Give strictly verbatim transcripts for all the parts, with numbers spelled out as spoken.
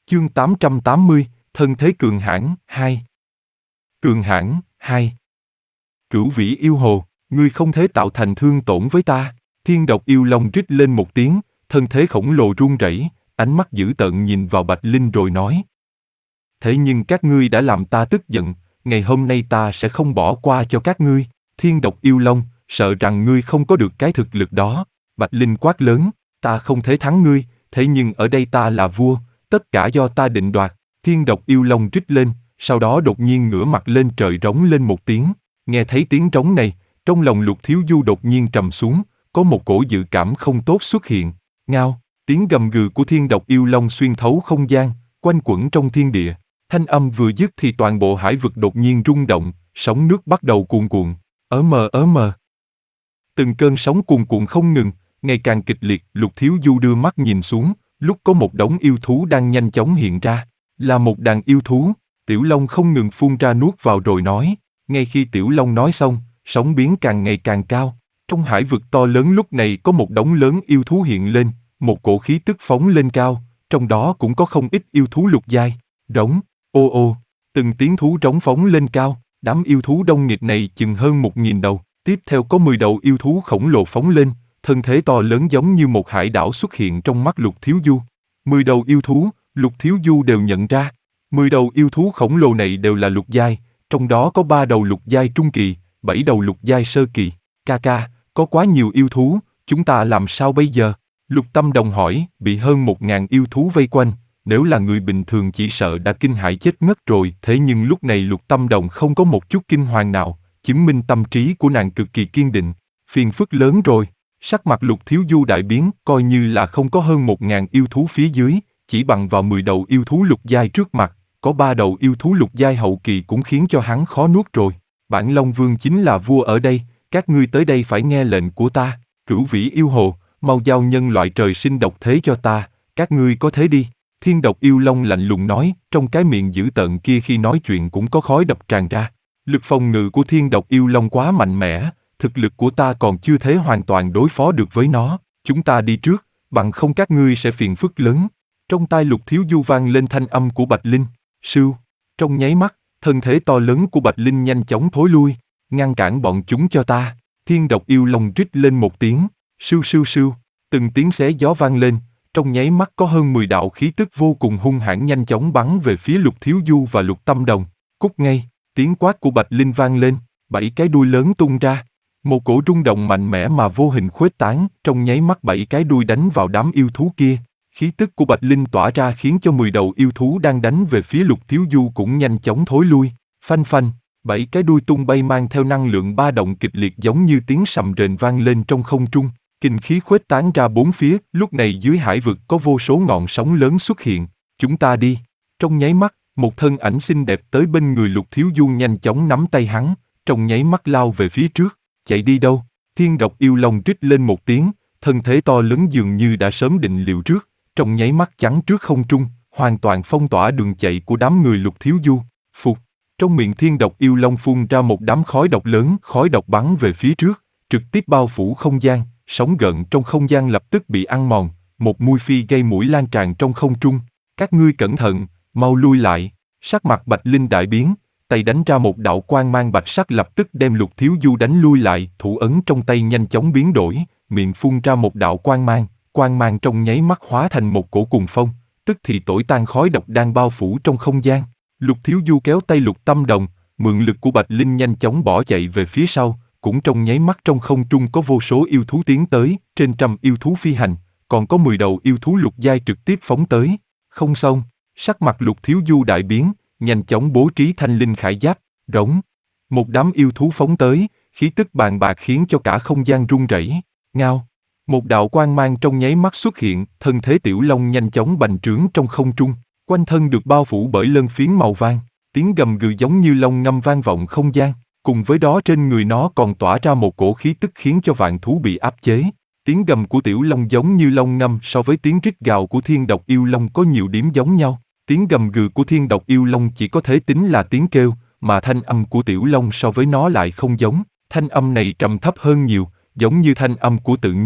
Chương tám trăm tám mươi, Thân thế cường hãn, hai. Cường hãn, hai. Cửu vĩ yêu hồ, ngươi không thể tạo thành thương tổn với ta. Thiên độc yêu long rít lên một tiếng, thân thế khổng lồ run rẩy, ánh mắt dữ tợn nhìn vào Bạch Linh rồi nói. Thế nhưng các ngươi đã làm ta tức giận, ngày hôm nay ta sẽ không bỏ qua cho các ngươi. Thiên độc yêu long, sợ rằng ngươi không có được cái thực lực đó. Bạch Linh quát lớn, ta không thể thắng ngươi, thế nhưng ở đây ta là vua, tất cả do ta định đoạt. Thiên độc yêu long rít lên, sau đó đột nhiên ngửa mặt lên trời rống lên một tiếng. Nghe thấy tiếng rống này, trong lòng Lục Thiếu Du đột nhiên trầm xuống, có một cổ dự cảm không tốt xuất hiện. Ngao, tiếng gầm gừ của thiên độc yêu long xuyên thấu không gian, quanh quẩn trong thiên địa. Thanh âm vừa dứt thì toàn bộ hải vực đột nhiên rung động, sóng nước bắt đầu cuồn cuộn, ớ mờ ớ mờ. Từng cơn sóng cuồn cuộn không ngừng, ngày càng kịch liệt. Lục Thiếu Du đưa mắt nhìn xuống, lúc có một đống yêu thú đang nhanh chóng hiện ra, là một đàn yêu thú. Tiểu Long không ngừng phun ra nuốt vào rồi nói. Ngay khi Tiểu Long nói xong, sóng biến càng ngày càng cao. Trong hải vực to lớn lúc này có một đống lớn yêu thú hiện lên, một cổ khí tức phóng lên cao, trong đó cũng có không ít yêu thú lục giai. Rống, ô ô, từng tiếng thú rống phóng lên cao, đám yêu thú đông nghịt này chừng hơn một nghìn đầu. Tiếp theo có mười đầu yêu thú khổng lồ phóng lên, thân thế to lớn giống như một hải đảo xuất hiện trong mắt Lục Thiếu Du. Mười đầu yêu thú, Lục Thiếu Du đều nhận ra. Mười đầu yêu thú khổng lồ này đều là lục giai, trong đó có ba đầu lục giai trung kỳ, bảy đầu lục giai sơ kỳ. Ca ca, có quá nhiều yêu thú, chúng ta làm sao bây giờ? Lục Tâm Đồng hỏi. Bị hơn một ngàn yêu thú vây quanh, nếu là người bình thường chỉ sợ đã kinh hãi chết ngất rồi. Thế nhưng lúc này Lục Tâm Đồng không có một chút kinh hoàng nào, chứng minh tâm trí của nàng cực kỳ kiên định. Phiền phức lớn rồi. Sắc mặt Lục Thiếu Du đại biến, coi như là không có hơn một ngàn yêu thú phía dưới, chỉ bằng vào mười đầu yêu thú lục giai trước mặt, có ba đầu yêu thú lục giai hậu kỳ cũng khiến cho hắn khó nuốt rồi. Bản Long Vương chính là vua ở đây, các ngươi tới đây phải nghe lệnh của ta. Cửu vĩ yêu hồ, mau giao nhân loại trời sinh độc thế cho ta, các ngươi có thế đi. Thiên độc yêu long lạnh lùng nói, trong cái miệng dữ tợn kia khi nói chuyện cũng có khói độc tràn ra. Lực phòng ngự của thiên độc yêu long quá mạnh mẽ, thực lực của ta còn chưa thể hoàn toàn đối phó được với nó. Chúng ta đi trước, bằng không các ngươi sẽ phiền phức lớn. Trong tai Lục Thiếu Du vang lên thanh âm của Bạch Linh. Sưu, trong nháy mắt, thân thể to lớn của Bạch Linh nhanh chóng thối lui, ngăn cản bọn chúng cho ta. Thiên độc yêu long rít lên một tiếng, sưu sưu sưu, từng tiếng xé gió vang lên, trong nháy mắt có hơn mười đạo khí tức vô cùng hung hãn nhanh chóng bắn về phía Lục Thiếu Du và Lục Tâm Đồng. Cút ngay, tiếng quát của Bạch Linh vang lên, bảy cái đuôi lớn tung ra. Một cổ rung động mạnh mẽ mà vô hình khuếch tán, trong nháy mắt bảy cái đuôi đánh vào đám yêu thú kia. Khí tức của Bạch Linh tỏa ra khiến cho mười đầu yêu thú đang đánh về phía Lục Thiếu Du cũng nhanh chóng thối lui. Phanh phanh, bảy cái đuôi tung bay mang theo năng lượng ba động kịch liệt giống như tiếng sầm rền vang lên trong không trung. Kinh khí khuếch tán ra bốn phía, lúc này dưới hải vực có vô số ngọn sóng lớn xuất hiện. Chúng ta đi. Trong nháy mắt, một thân ảnh xinh đẹp tới bên người Lục Thiếu Du nhanh chóng nắm tay hắn, trong nháy mắt lao về phía trước. Chạy đi đâu? Thiên độc yêu long rít lên một tiếng, thân thế to lớn dường như đã sớm định liệu trước, trong nháy mắt chắn trước không trung, hoàn toàn phong tỏa đường chạy của đám người Lục Thiếu Du. Phục, trong miệng thiên độc yêu long phun ra một đám khói độc lớn, khói độc bắn về phía trước, trực tiếp bao phủ không gian, sóng gợn trong không gian lập tức bị ăn mòn, một mùi phi gây mũi lan tràn trong không trung. Các ngươi cẩn thận, mau lui lại. Sắc mặt Bạch Linh đại biến, tay đánh ra một đạo quang mang bạch sắc lập tức đem Lục Thiếu Du đánh lui lại. Thủ ấn trong tay nhanh chóng biến đổi, miệng phun ra một đạo quang mang, quang mang trong nháy mắt hóa thành một cổ cuồng phong, tức thì thổi tan khói độc đang bao phủ trong không gian. Lục Thiếu Du kéo tay Lục Tâm Đồng, mượn lực của Bạch Linh nhanh chóng bỏ chạy về phía sau, cũng trong nháy mắt trong không trung có vô số yêu thú tiến tới, trên trăm yêu thú phi hành, còn có mười đầu yêu thú lục giai trực tiếp phóng tới. Không xong, sắc mặt Lục Thiếu Du đại biến, nhanh chóng bố trí thanh linh khải giáp, rống. Một đám yêu thú phóng tới, khí tức bàn bạc khiến cho cả không gian rung rẩy. Ngao, một đạo quang mang trong nháy mắt xuất hiện, thân thế Tiểu Long nhanh chóng bành trướng trong không trung, quanh thân được bao phủ bởi lân phiến màu vàng, tiếng gầm gừ giống như long ngâm vang vọng không gian, cùng với đó trên người nó còn tỏa ra một cổ khí tức khiến cho vạn thú bị áp chế. Tiếng gầm của Tiểu Long giống như long ngâm, so với tiếng rít gào của thiên độc yêu long có nhiều điểm giống nhau. Tiếng gầm gừ của thiên độc yêu long chỉ có thể tính là tiếng kêu, mà thanh âm của Tiểu Long so với nó lại không giống. Thanh âm này trầm thấp hơn nhiều, giống như thanh âm của tự nhiên,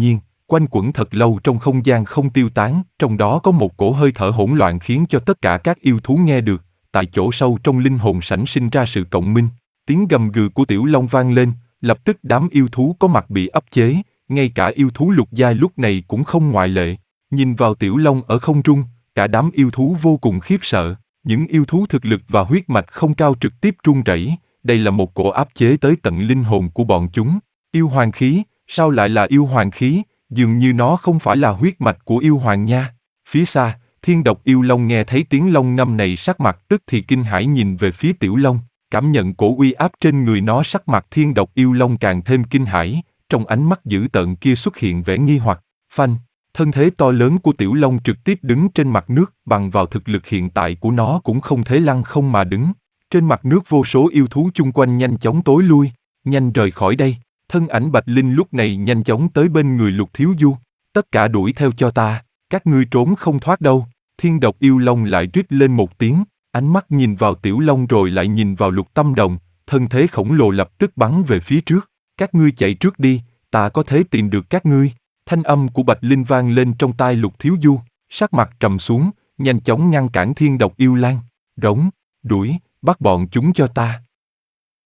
quanh quẩn thật lâu trong không gian không tiêu tán, trong đó có một cổ hơi thở hỗn loạn khiến cho tất cả các yêu thú nghe được, tại chỗ sâu trong linh hồn sảnh sinh ra sự cộng minh. Tiếng gầm gừ của Tiểu Long vang lên, lập tức đám yêu thú có mặt bị áp chế, ngay cả yêu thú lục giai lúc này cũng không ngoại lệ. Nhìn vào Tiểu Long ở không trung, cả đám yêu thú vô cùng khiếp sợ. Những yêu thú thực lực và huyết mạch không cao trực tiếp run rẩy, đây là một cổ áp chế tới tận linh hồn của bọn chúng. Yêu hoàng khí, sao lại là yêu hoàng khí, dường như nó không phải là huyết mạch của yêu hoàng nha. Phía xa, Thiên Độc Yêu Long nghe thấy tiếng long ngâm này sắc mặt tức thì kinh hãi nhìn về phía Tiểu Long, cảm nhận cổ uy áp trên người nó, sắc mặt Thiên Độc Yêu Long càng thêm kinh hãi, trong ánh mắt dữ tợn kia xuất hiện vẻ nghi hoặc. Phanh, thân thế to lớn của Tiểu Long trực tiếp đứng trên mặt nước, bằng vào thực lực hiện tại của nó cũng không thể lăng không mà đứng. Trên mặt nước vô số yêu thú chung quanh nhanh chóng tối lui, nhanh rời khỏi đây. Thân ảnh Bạch Linh lúc này nhanh chóng tới bên người Lục Thiếu Du. Tất cả đuổi theo cho ta, các ngươi trốn không thoát đâu. Thiên Độc Yêu Long lại rít lên một tiếng, ánh mắt nhìn vào Tiểu Long rồi lại nhìn vào Lục Tâm Đồng, thân thế khổng lồ lập tức bắn về phía trước. Các ngươi chạy trước đi, ta có thể tìm được các ngươi. Thanh âm của Bạch Linh vang lên trong tai Lục Thiếu Du, sắc mặt trầm xuống, nhanh chóng ngăn cản Thiên Độc Yêu Lang. Rống, đuổi, bắt bọn chúng cho ta.